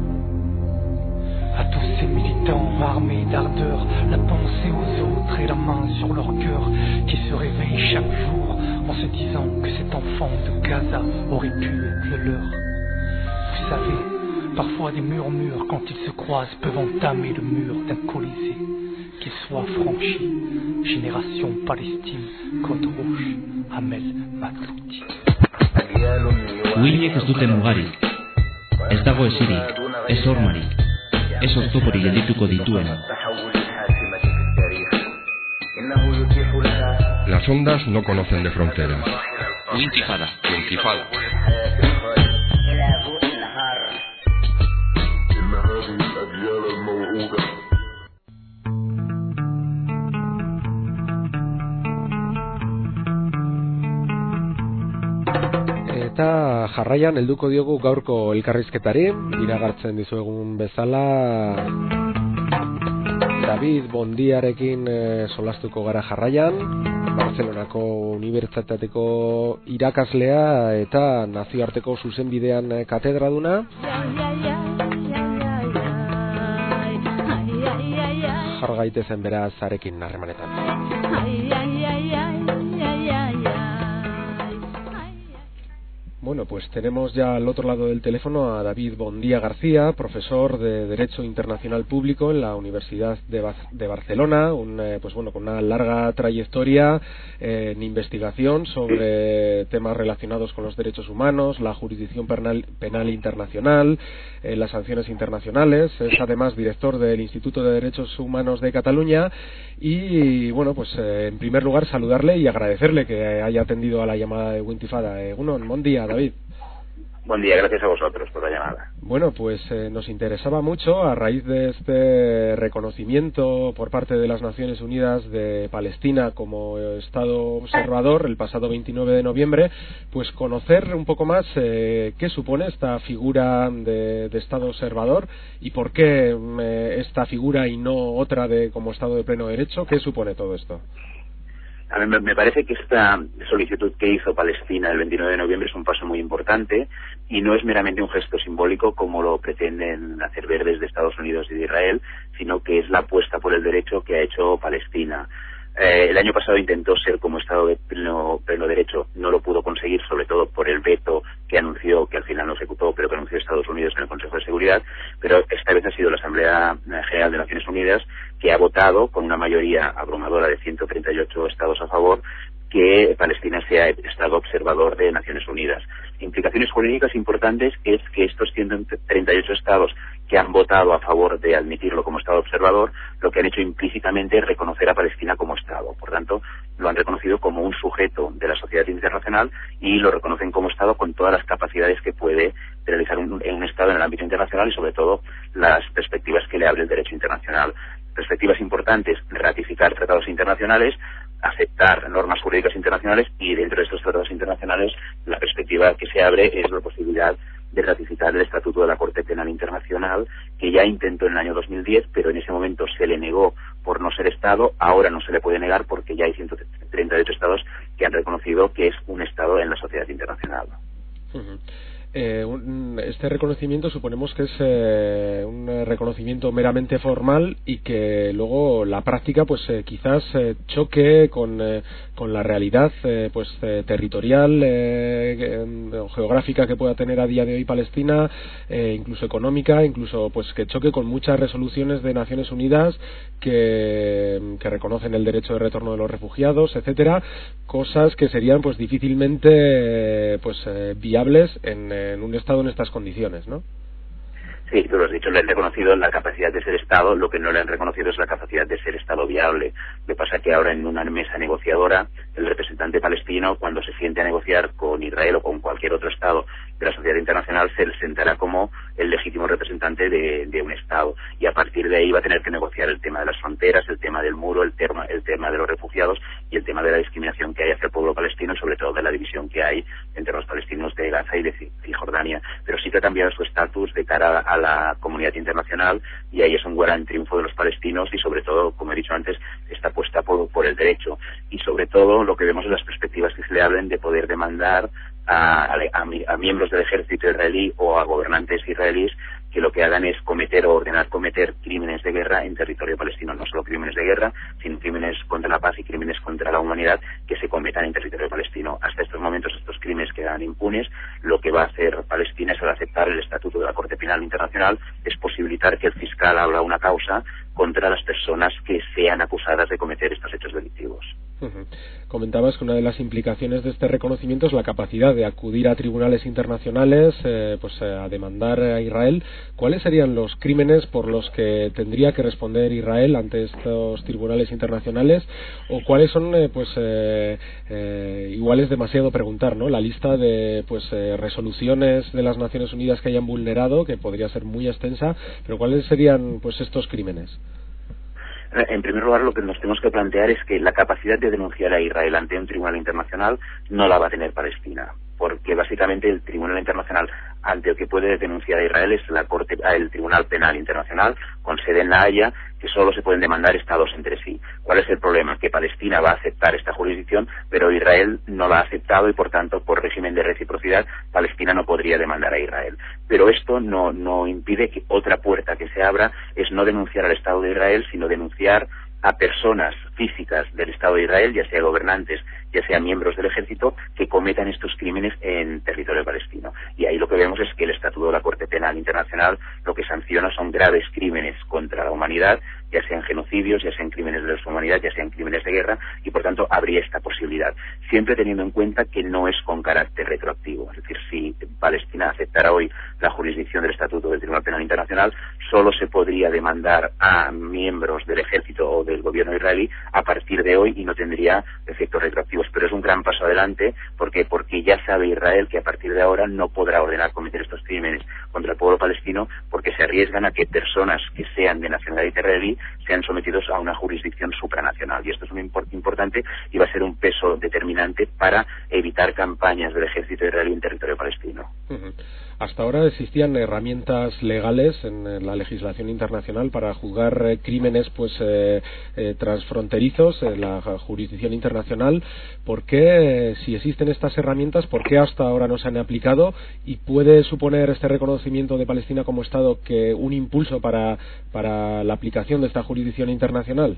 À tous ces militants armés d'ardeur, la pensée aux autres et la main sur leur cœur, qui se réveillent chaque jour en se disant que cet enfant de Gaza aurait pu être le leur. Vous savez, parfois des murmures quand ils se croisent peuvent entamer le mur d'un colisée, qu'il soit franchi. Génération Palestine, Côte Rouge, Amel Matlouti. Uhinek ez dute mugarik, ez dago esirik, ez hormarik, ez oztoporik geldituko dituen. Las ondas no conocen de fronteras. Wintifada. Wintifada. Eta jarraian helduko diogu gaurko elkarrizketari, iragartzen dizuegun bezala David Bondiarekin solastuko gara jarraian, Barcelonako Unibertsitateko irakaslea eta nazioarteko zuzenbidean katedraduna. Jar gaitezen beraz zarekin harremanetan. Bueno, pues tenemos ya al otro lado del teléfono a David Bondía García, profesor de Derecho Internacional Público en la Universidad de Barcelona, pues bueno, con una larga trayectoria en investigación sobre temas relacionados con los derechos humanos, la jurisdicción penal internacional, las sanciones internacionales. Es además director del Instituto de Derechos Humanos de Cataluña y bueno, pues en primer lugar saludarle y agradecerle que haya atendido a la llamada de Wintifada. Buen día, David. Buen día, gracias a vosotros por la llamada. Bueno, pues nos interesaba mucho, a raíz de este reconocimiento por parte de las Naciones Unidas de Palestina como Estado observador el pasado 29 de noviembre, pues conocer un poco más qué supone esta figura de Estado observador y por qué esta figura y no otra de como Estado de pleno derecho. ¿Qué supone todo esto? A mí me parece que esta solicitud que hizo Palestina el 29 de noviembre es un paso muy importante y no es meramente un gesto simbólico como lo pretenden hacer ver desde Estados Unidos y de Israel, sino que es la apuesta por el derecho que ha hecho Palestina. El año pasado intentó ser como Estado de pleno derecho, no lo pudo conseguir, sobre todo por el veto que anunció, que al final no ejecutó, pero que anunció Estados Unidos en el Consejo de Seguridad, pero esta vez ha sido la Asamblea General de Naciones Unidas que ha votado con una mayoría abrumadora de 138 estados a favor que Palestina sea Estado observador de Naciones Unidas. Implicaciones jurídicas importantes es que estos 138 estados que han votado a favor de admitirlo como Estado observador, lo que han hecho implícitamente es reconocer a Palestina como Estado. Por tanto, lo han reconocido como un sujeto de la sociedad internacional y lo reconocen como Estado con todas las capacidades que puede realizar un Estado en el ámbito internacional y sobre todo las perspectivas que le abre el derecho internacional. Perspectivas importantes: ratificar tratados internacionales, aceptar normas jurídicas internacionales y dentro de estos tratados internacionales la perspectiva que se abre es la posibilidad de ratificar el Estatuto de la Corte Penal Internacional, que ya intentó en el año 2010, pero en ese momento se le negó por no ser Estado. Ahora no se le puede negar porque ya hay 138 estados que han reconocido que es un Estado en la sociedad internacional. Uh-huh. Este reconocimiento suponemos que es un reconocimiento meramente formal y que luego la práctica pues quizás choque con la realidad territorial o geográfica que pueda tener a día de hoy Palestina, incluso económica, incluso pues que choque con muchas resoluciones de Naciones Unidas que reconocen el derecho de retorno de los refugiados, etcétera, cosas que serían pues difícilmente viables en un Estado en estas condiciones, ¿no? Sí, tú lo has dicho, le han reconocido la capacidad de ser Estado, lo que no le han reconocido es la capacidad de ser Estado viable. Lo que pasa es que ahora en una mesa negociadora, el representante palestino, cuando se siente a negociar con Israel o con cualquier otro Estado de la sociedad internacional, se le sentará como el legítimo representante de un Estado. Y a partir de ahí va a tener que negociar el tema de las fronteras, el tema del muro, el tema de los refugiados y el tema de la discriminación que hay hacia el pueblo palestino y sobre todo de la división que hay entre los palestinos de Gaza y de Cisjordania. Pero sí que ha cambiado su estatus de cara a la comunidad internacional y ahí es un gran triunfo de los palestinos y sobre todo, como he dicho antes, está puesta por el derecho. Y sobre todo lo que vemos en las perspectivas que se le hablan de poder demandar a miembros del ejército israelí o a gobernantes israelíes que lo que hagan es cometer o ordenar cometer crímenes de guerra en territorio palestino, no solo crímenes de guerra, sino crímenes contra la paz y crímenes contra la humanidad que se cometan en territorio palestino. Hasta estos momentos estos crímenes quedan impunes. Lo que va a hacer Palestina es, al aceptar el Estatuto de la Corte Penal Internacional, es posibilitar que el fiscal abra una causa contra las personas que sean acusadas de cometer estos hechos delictivos. Comentabas que una de las implicaciones de este reconocimiento es la capacidad de acudir a tribunales internacionales a demandar a Israel. ¿Cuáles serían los crímenes por los que tendría que responder Israel ante estos tribunales internacionales? ¿O cuáles son, igual es demasiado preguntar, ¿no?, la lista de resoluciones de las Naciones Unidas que hayan vulnerado, que podría ser muy extensa, pero cuáles serían estos crímenes? En primer lugar, lo que nos tenemos que plantear es que la capacidad de denunciar a Israel ante un tribunal internacional no la va a tener Palestina, porque básicamente el tribunal internacional ante el que puede denunciar a Israel es el Tribunal Penal Internacional, con sede en La Haya, que solo se pueden demandar estados entre sí. ¿Cuál es el problema? Que Palestina va a aceptar esta jurisdicción, pero Israel no la ha aceptado y, por tanto, por régimen de reciprocidad, Palestina no podría demandar a Israel. Pero esto no impide que otra puerta que se abra es no denunciar al Estado de Israel, sino denunciar a personas físicas del Estado de Israel, ya sea gobernantes, ya sea miembros del ejército, que cometan estos crímenes en territorio palestino. Y ahí lo que vemos es que el Estatuto de la Corte Penal Internacional lo que sanciona son graves crímenes contra la humanidad, ya sean genocidios, ya sean crímenes de lesa humanidad, ya sean crímenes de guerra, y por tanto habría esta posibilidad, siempre teniendo en cuenta que no es con carácter retroactivo. Es decir, si Palestina aceptara hoy la jurisdicción del Estatuto del Tribunal Penal Internacional, solo se podría demandar a miembros del ejército o del gobierno israelí a partir de hoy y no tendría efectos retroactivos. Pero es un gran paso adelante, porque ya sabe Israel que a partir de ahora no podrá ordenar cometer estos crímenes contra el pueblo palestino, porque se arriesgan a que personas que sean de nacionalidad israelí sean sometidos a una jurisdicción supranacional. Y esto es muy importante y va a ser un peso determinante para evitar campañas del ejército israelí en territorio palestino. Hasta ahora existían herramientas legales en la legislación internacional para juzgar crímenes transfronterizos en la jurisdicción internacional. ¿Por qué, si existen estas herramientas, por qué hasta ahora no se han aplicado? ¿Y puede suponer este reconocimiento de Palestina como Estado que un impulso para la aplicación de esta jurisdicción internacional?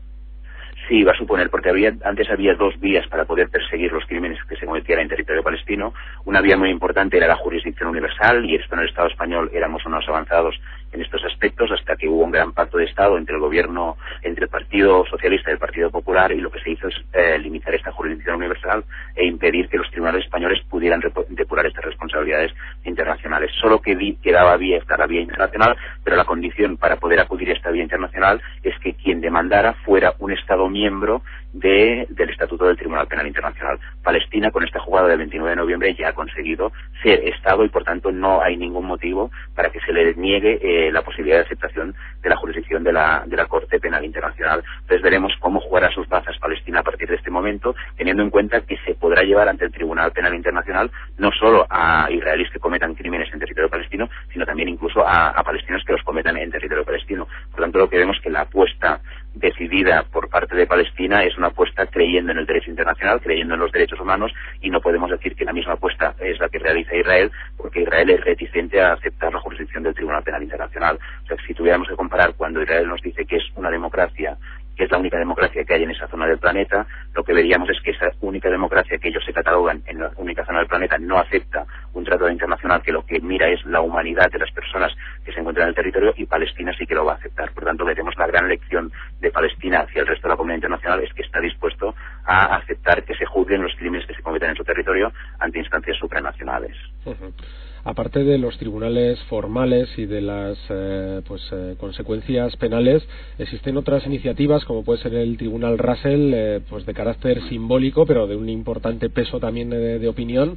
Sí, va a suponer, porque antes había dos vías para poder perseguir los crímenes que se cometieran en territorio palestino. Una vía muy importante era la jurisdicción universal, y esto en el Estado español éramos unos avanzados en estos aspectos, hasta que hubo un gran pacto de Estado entre el gobierno, entre el Partido Socialista y el Partido Popular, y lo que se hizo es limitar esta jurisdicción universal e impedir que los tribunales españoles pudieran depurar estas responsabilidades internacionales. Solo quedaba esta la vía internacional, pero la condición para poder acudir a esta vía internacional es que quien demandara fuera un Estado miembro del Estatuto del Tribunal Penal Internacional. Palestina, con esta jugada del 29 de noviembre, ya ha conseguido ser Estado, y por tanto no hay ningún motivo para que se le niegue la posibilidad de aceptación de la jurisdicción de la Corte Penal Internacional. Entonces veremos cómo jugará sus bazas Palestina a partir de este momento, teniendo en cuenta que se podrá llevar ante el Tribunal Penal Internacional no solo a israelíes que cometan crímenes en territorio palestino, sino también incluso a palestinos que los cometan en territorio palestino. Por tanto, lo que vemos es que la apuesta decidida por parte de Palestina es una apuesta creyendo en el derecho internacional, creyendo en los derechos humanos, y no podemos decir que la misma apuesta es la que realiza Israel, porque Israel es reticente a aceptar la jurisdicción del Tribunal Penal Internacional. O sea, si tuviéramos que comparar cuando Israel nos dice que es una democracia, que es la única democracia que hay en esa zona del planeta, lo que veríamos es que esa única democracia que ellos se catalogan en la única zona del planeta no acepta un tratado internacional que lo que mira es la humanidad de las personas que se encuentran en el territorio, y Palestina sí que lo va a aceptar. Por tanto, veremos la gran lección de Palestina hacia el resto de la comunidad internacional, es que está dispuesto a aceptar que se juzguen los crímenes que se cometen en su territorio ante instancias supranacionales. Aparte de los tribunales formales y de las consecuencias penales, existen otras iniciativas, como puede ser el Tribunal Russell, de carácter simbólico, pero de un importante peso también de opinión,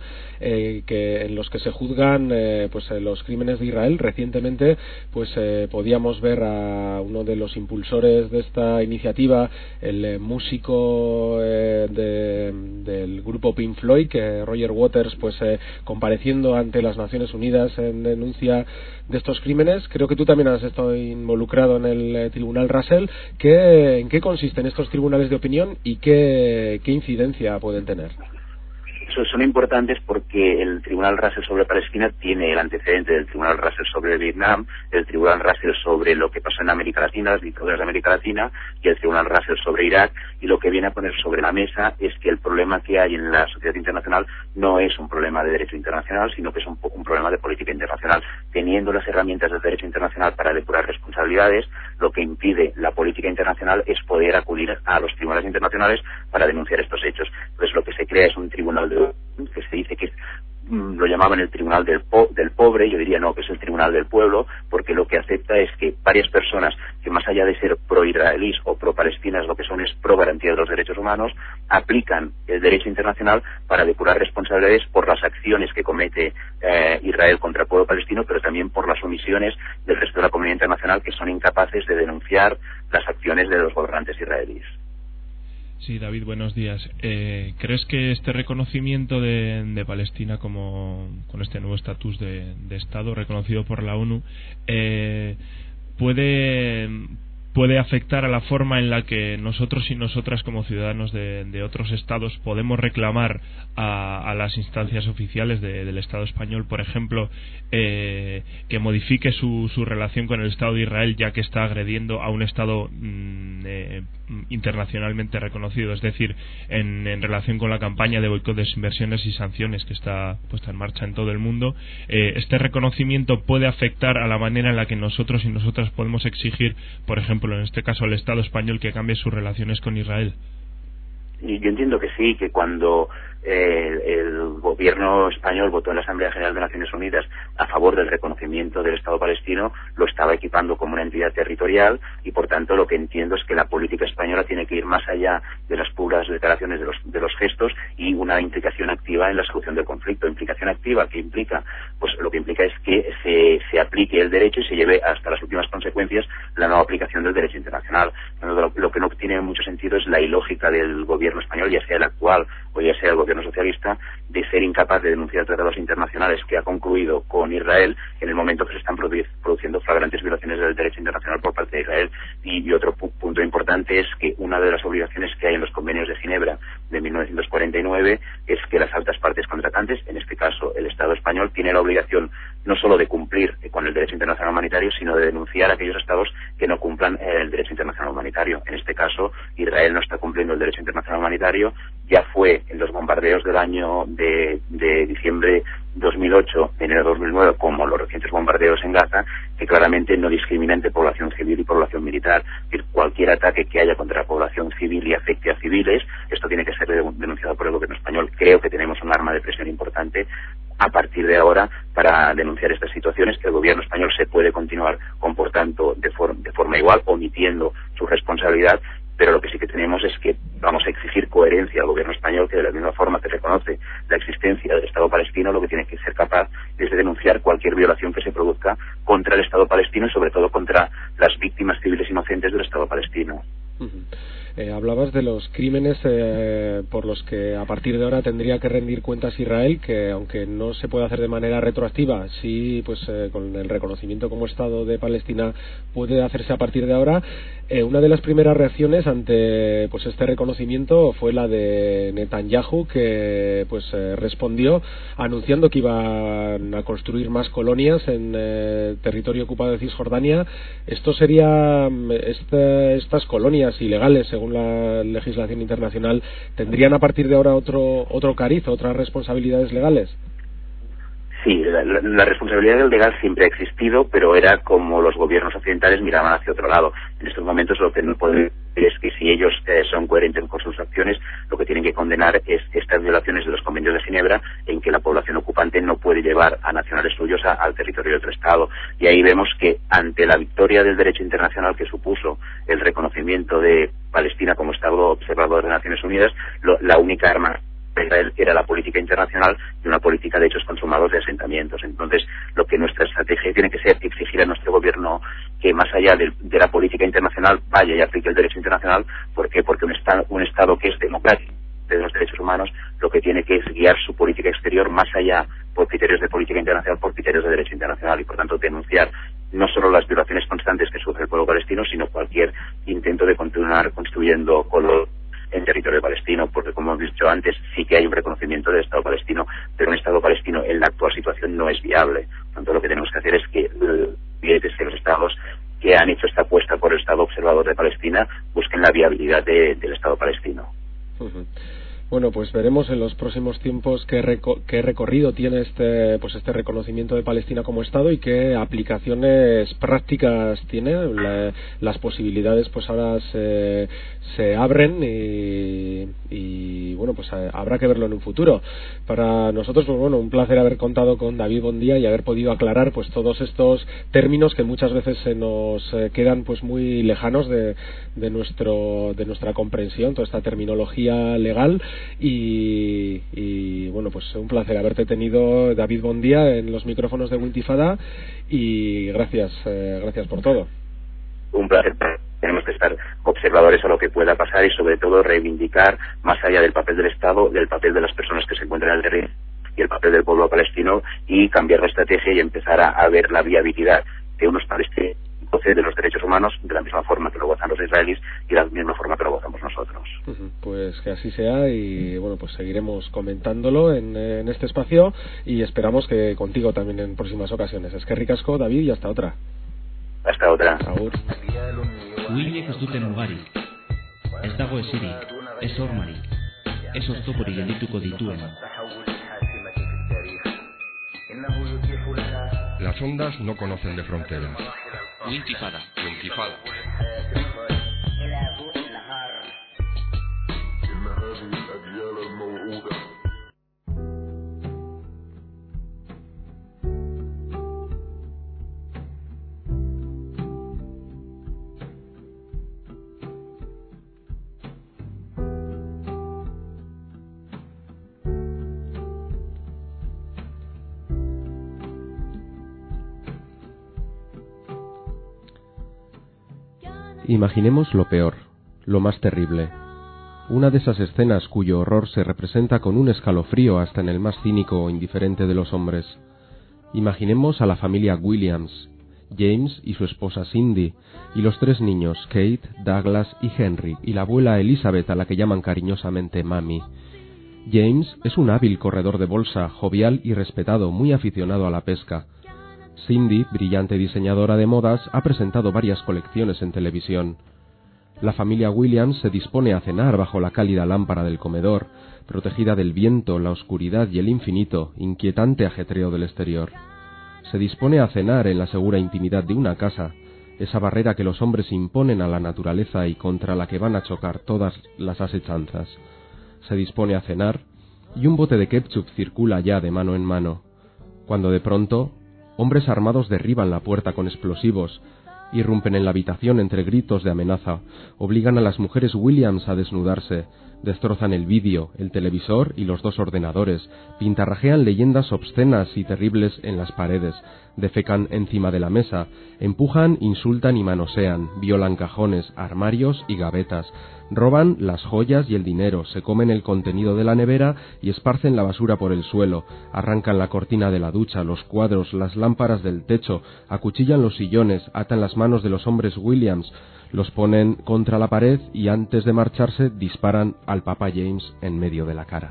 en los que se juzgan los crímenes de Israel. Recientemente podíamos ver a uno de los impulsores de esta iniciativa, el músico del grupo Pink Floyd, Roger Waters, compareciendo ante las Naciones Naciones Unidas en denuncia de estos crímenes. Creo que tú también has estado involucrado en el Tribunal Russell. ¿En qué consisten estos tribunales de opinión y qué incidencia pueden tener? Son importantes porque el Tribunal Russell sobre Palestina tiene el antecedente del Tribunal Russell sobre Vietnam, el Tribunal Russell sobre lo que pasó en América Latina, las dictaduras de América Latina, y el Tribunal Russell sobre Irak, y lo que viene a poner sobre la mesa es que el problema que hay en la sociedad internacional no es un problema de derecho internacional, sino que es un problema de política internacional. Teniendo las herramientas del derecho internacional para depurar responsabilidades, lo que impide la política internacional es poder acudir a los tribunales internacionales para denunciar estos hechos. Entonces lo que se crea es un tribunal que se dice que lo llamaban el tribunal del pobre. Yo diría no, que es el tribunal del pueblo, porque lo que acepta es que varias personas que más allá de ser pro-israelíes o pro-palestinas, lo que son es pro-garantía de los derechos humanos, aplican el derecho internacional para depurar responsabilidades por las acciones que comete Israel contra el pueblo palestino, pero también por las omisiones del resto de la comunidad internacional, que son incapaces de denunciar las acciones de los gobernantes israelíes. Sí, David, buenos días. ¿Crees que este reconocimiento de Palestina con este nuevo estatus de Estado reconocido por la ONU puede afectar a la forma en la que nosotros y nosotras como ciudadanos de otros estados podemos reclamar a las instancias oficiales del Estado español, por ejemplo, que modifique su relación con el Estado de Israel, ya que está agrediendo a un Estado internacionalmente reconocido? Es decir, en relación con la campaña de boicot, desinversiones y sanciones que está puesta en marcha en todo el mundo, ¿este reconocimiento puede afectar a la manera en la que nosotros y nosotras podemos exigir, por ejemplo, en este caso al Estado español, que cambie sus relaciones con Israel? Y yo entiendo que sí, que cuando el gobierno español votó en la Asamblea General de Naciones Unidas a favor del reconocimiento del Estado palestino, lo estaba equipando como una entidad territorial, y por tanto lo que entiendo es que la política española tiene que ir más allá de las puras declaraciones de los gestos y una implicación activa en la solución del conflicto. Implicación activa, ¿qué implica? Pues lo que implica es que se aplique el derecho y se lleve hasta las últimas consecuencias la no aplicación del derecho internacional. Lo que no tiene mucho sentido es la ilógica del gobierno español, ya sea el actual o ya sea el gobierno socialista, de ser incapaz de denunciar tratados internacionales que ha concluido con Israel en el momento que se están produciendo flagrantes violaciones del derecho internacional por parte de Israel. Y otro punto importante es que una de las obligaciones que hay en los convenios de Ginebra de 1949 es que las altas partes contratantes, en este caso el Estado español, tiene la obligación no solo de cumplir con el derecho internacional humanitario, sino de denunciar a aquellos estados que no cumplan el derecho internacional humanitario. En este caso, Israel no está cumpliendo el derecho internacional humanitario. Ya fue en los bombardeos del año de diciembre 2008, enero 2009, como los recientes bombardeos en Gaza, que claramente no discrimina entre población civil y población militar. Es decir, cualquier ataque que haya contra la población civil y afecte a civiles, esto tiene que ser denunciado por el gobierno español. Creo que tenemos un arma de presión importante a partir de ahora para denunciar estas situaciones, que el gobierno español se puede continuar comportando de forma igual, omitiendo su responsabilidad, pero lo que sí que tenemos es que vamos a exigir coherencia al gobierno español, que de la misma forma que reconoce la existencia del Estado palestino, lo que tiene que ser capaz es de denunciar cualquier violación que se produzca contra el Estado palestino y sobre todo contra las víctimas civiles inocentes del Estado palestino. Hablabas de los crímenes por los que a partir de ahora tendría que rendir cuentas Israel, que aunque no se puede hacer de manera retroactiva, sí, pues con el reconocimiento como Estado de Palestina puede hacerse a partir de ahora. Una de las primeras reacciones ante pues este reconocimiento fue la de Netanyahu, que pues respondió anunciando que iban a construir más colonias en territorio ocupado de Cisjordania. Esto sería estas colonias ilegales, según la legislación internacional, ¿tendrían a partir de ahora otro cariz, otras responsabilidades legales? Sí, la responsabilidad legal siempre ha existido, pero era como los gobiernos occidentales miraban hacia otro lado. En estos momentos lo que no pueden decir es que si ellos son coherentes con sus acciones, lo que tienen que condenar es estas violaciones de los convenios de Ginebra, en que la población ocupante no puede llevar a nacionales suyos al territorio de otro Estado. Y ahí vemos que ante la victoria del derecho internacional que supuso el reconocimiento de Palestina como Estado observador de Naciones Unidas, la única arma Israel era la política internacional y una política de hechos consumados de asentamientos. Entonces, lo que nuestra estrategia tiene que ser exigir a nuestro gobierno que más allá de la política internacional vaya y aplique el derecho internacional. ¿Por qué? Porque un Estado que es democrático de los derechos humanos lo que tiene que es guiar su política exterior más allá por criterios de política internacional, por criterios de derecho internacional, y por tanto denunciar no solo las violaciones constantes que sufre el pueblo palestino, sino cualquier intento de continuar construyendo color en territorio palestino, porque como hemos dicho antes, sí que hay un reconocimiento del Estado palestino, pero un Estado palestino en la actual situación no es viable. Por tanto, lo que tenemos que hacer es que los Estados que han hecho esta apuesta por el Estado observador de Palestina busquen la viabilidad del Estado palestino. Bueno, pues veremos en los próximos tiempos qué recorrido tiene este reconocimiento de Palestina como Estado y qué aplicaciones prácticas tiene. Las posibilidades pues ahora se abren y bueno, pues habrá que verlo en un futuro. Para nosotros, pues bueno, un placer haber contado con David Bondía y haber podido aclarar pues todos estos términos que muchas veces se nos quedan pues muy lejanos de nuestra comprensión, toda esta terminología legal. Y bueno, pues un placer haberte tenido, David Bondía, en los micrófonos de Wintifada, y gracias por todo. Un placer. Tenemos que estar observadores a lo que pueda pasar y sobre todo reivindicar, más allá del papel del Estado, del papel de las personas que se encuentran en el terreno y el papel del pueblo palestino, y cambiar la estrategia y empezar a ver la viabilidad de unos palestinos de los derechos humanos de la misma forma que lo gozan los israelíes y de la misma forma que lo gozamos nosotros. Pues que así sea, y bueno, pues seguiremos comentándolo en este espacio y esperamos que contigo también en próximas ocasiones. Eskerrik asko, David, y hasta otra. Hasta otra. Agur. Uhinek ez dute mugarik, ez dago esirik, ez hormarik, ez oztoporik geldituko dituen. Las ondas no conocen de fronteras. Wintifada. Imaginemos lo peor, lo más terrible. Una de esas escenas cuyo horror se representa con un escalofrío hasta en el más cínico o indiferente de los hombres. Imaginemos a la familia Williams, James y su esposa Cindy, y los 3 niños, Kate, Douglas y Henry, y la abuela Elizabeth, a la que llaman cariñosamente Mami. James es un hábil corredor de bolsa, jovial y respetado, muy aficionado a la pesca. Cindy, brillante diseñadora de modas, ha presentado varias colecciones en televisión. La familia Williams se dispone a cenar bajo la cálida lámpara del comedor, protegida del viento, la oscuridad y el infinito, inquietante ajetreo del exterior. Se dispone a cenar en la segura intimidad de una casa, esa barrera que los hombres imponen a la naturaleza y contra la que van a chocar todas las asechanzas. Se dispone a cenar, y un bote de ketchup circula ya de mano en mano, cuando de pronto hombres armados derriban la puerta con explosivos, irrumpen en la habitación entre gritos de amenaza, obligan a las mujeres Williams a desnudarse, destrozan el vídeo, el televisor y los 2 ordenadores, pintarrajean leyendas obscenas y terribles en las paredes, defecan encima de la mesa, empujan, insultan y manosean, violan cajones, armarios y gavetas, roban las joyas y el dinero, se comen el contenido de la nevera y esparcen la basura por el suelo, arrancan la cortina de la ducha, los cuadros, las lámparas del techo, acuchillan los sillones, atan las manos de los hombres Williams, los ponen contra la pared y antes de marcharse disparan al Papa James en medio de la cara.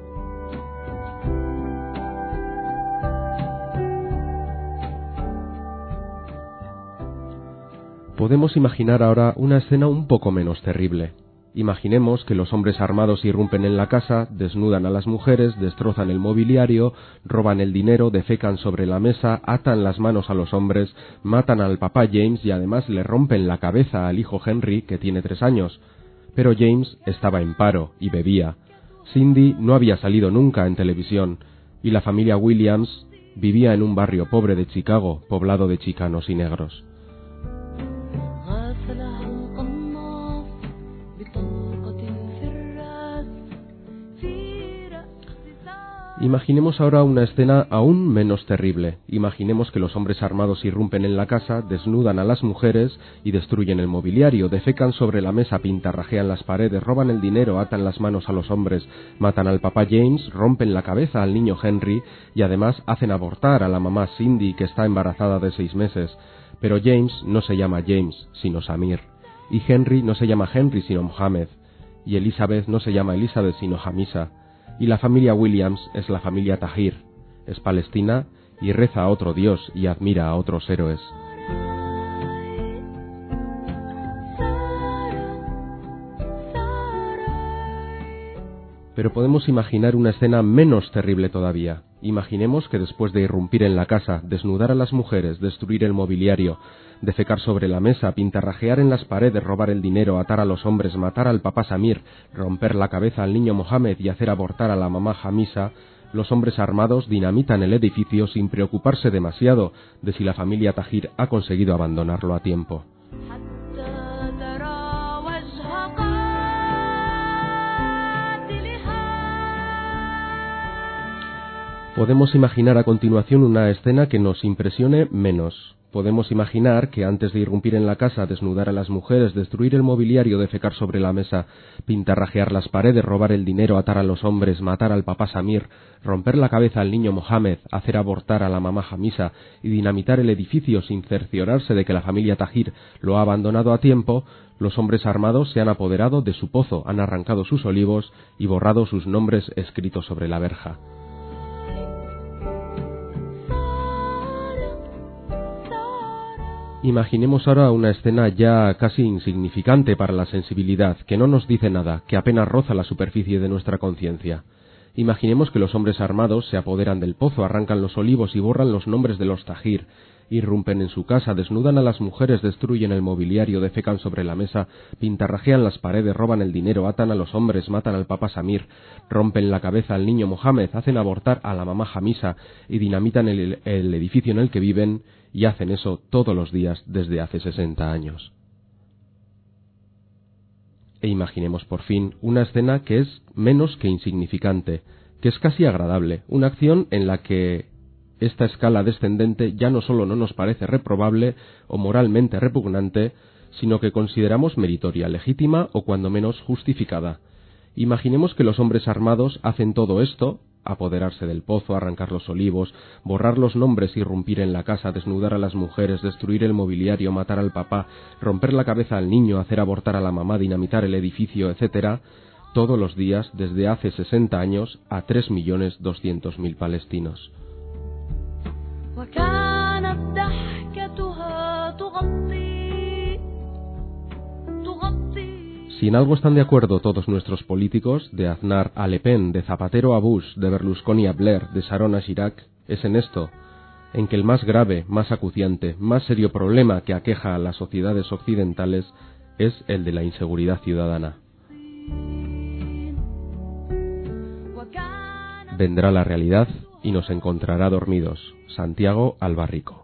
Podemos imaginar ahora una escena un poco menos terrible. Imaginemos que los hombres armados irrumpen en la casa, desnudan a las mujeres, destrozan el mobiliario, roban el dinero, defecan sobre la mesa, atan las manos a los hombres, matan al papá James y además le rompen la cabeza al hijo Henry, que tiene 3 años. Pero James estaba en paro y bebía. Cindy no había salido nunca en televisión, y la familia Williams vivía en un barrio pobre de Chicago, poblado de chicanos y negros. Imaginemos ahora una escena aún menos terrible. Imaginemos que los hombres armados irrumpen en la casa, desnudan a las mujeres y destruyen el mobiliario, defecan sobre la mesa, pintarrajean las paredes, roban el dinero, atan las manos a los hombres, matan al papá James, rompen la cabeza al niño Henry y además hacen abortar a la mamá Cindy, que está embarazada de 6 meses. Pero James no se llama James, sino Samir. Y Henry no se llama Henry, sino Mohammed. Y Elizabeth no se llama Elizabeth, sino Hamisa. Y la familia Williams es la familia Tahir, es palestina y reza a otro dios y admira a otros héroes. Pero podemos imaginar una escena menos terrible todavía. Imaginemos que después de irrumpir en la casa, desnudar a las mujeres, destruir el mobiliario, defecar sobre la mesa, pintarrajear en las paredes, robar el dinero, atar a los hombres, matar al papá Samir, romper la cabeza al niño Mohammed y hacer abortar a la mamá Hamisa, los hombres armados dinamitan el edificio sin preocuparse demasiado de si la familia Tahir ha conseguido abandonarlo a tiempo. Podemos imaginar a continuación una escena que nos impresione menos. Podemos imaginar que antes de irrumpir en la casa, desnudar a las mujeres, destruir el mobiliario, defecar sobre la mesa, pintarrajear las paredes, robar el dinero, atar a los hombres, matar al papá Samir, romper la cabeza al niño Mohammed, hacer abortar a la mamá Hamisa y dinamitar el edificio sin cerciorarse de que la familia Tahir lo ha abandonado a tiempo, los hombres armados se han apoderado de su pozo, han arrancado sus olivos y borrado sus nombres escritos sobre la verja. Imaginemos ahora una escena ya casi insignificante para la sensibilidad, que no nos dice nada, que apenas roza la superficie de nuestra conciencia. Imaginemos que los hombres armados se apoderan del pozo, arrancan los olivos y borran los nombres de los Tahir, irrumpen en su casa, desnudan a las mujeres, destruyen el mobiliario, defecan sobre la mesa, pintarrajean las paredes, roban el dinero, atan a los hombres, matan al papá Samir, rompen la cabeza al niño Mohammed, hacen abortar a la mamá Hamisa y dinamitan el edificio en el que viven, y hacen eso todos los días desde hace 60 años. E imaginemos por fin una escena que es menos que insignificante, que es casi agradable, una acción en la que esta escala descendente ya no solo no nos parece reprobable o moralmente repugnante, sino que consideramos meritoria, legítima o cuando menos justificada. Imaginemos que los hombres armados hacen todo esto, apoderarse del pozo, arrancar los olivos, borrar los nombres, irrumpir en la casa, desnudar a las mujeres, destruir el mobiliario, matar al papá, romper la cabeza al niño, hacer abortar a la mamá, dinamitar el edificio, etc., todos los días desde hace 60 años a 3.200.000 palestinos. Si en algo están de acuerdo todos nuestros políticos, de Aznar a Le Pen, de Zapatero a Bush, de Berlusconi a Blair, de Sharon a Chirac, es en esto, en que el más grave, más acuciante, más serio problema que aqueja a las sociedades occidentales es el de la inseguridad ciudadana. Vendrá la realidad y nos encontrará dormidos. Santiago Albarrico.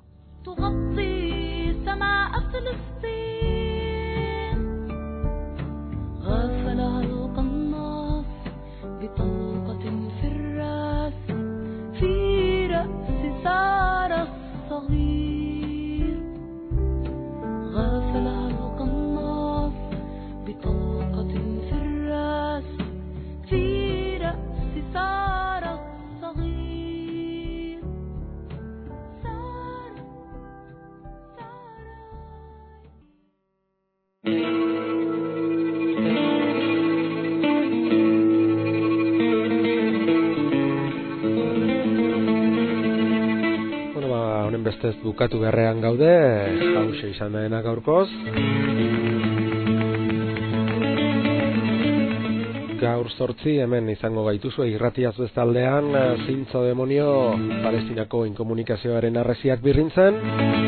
Bestez bukatu beharrean gaude, hause izan dena gaurkoz. Gaur 8 hemen izango gaituzue irratiaz bestaldean, zintzo demonio Palestinako inkomunikazioaren arresiak birrintzen.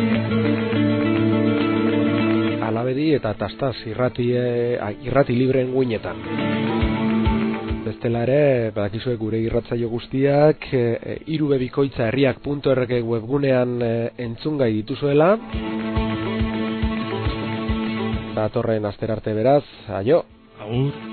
Alabedi eta tastaz irrati libreen guinetan. Bestela ere, badakizue gure irratzaio guztiak irubebikoitzaherriak.org webgunean entzungai dituzuela. Datorren asterarte beraz, aio! Agur!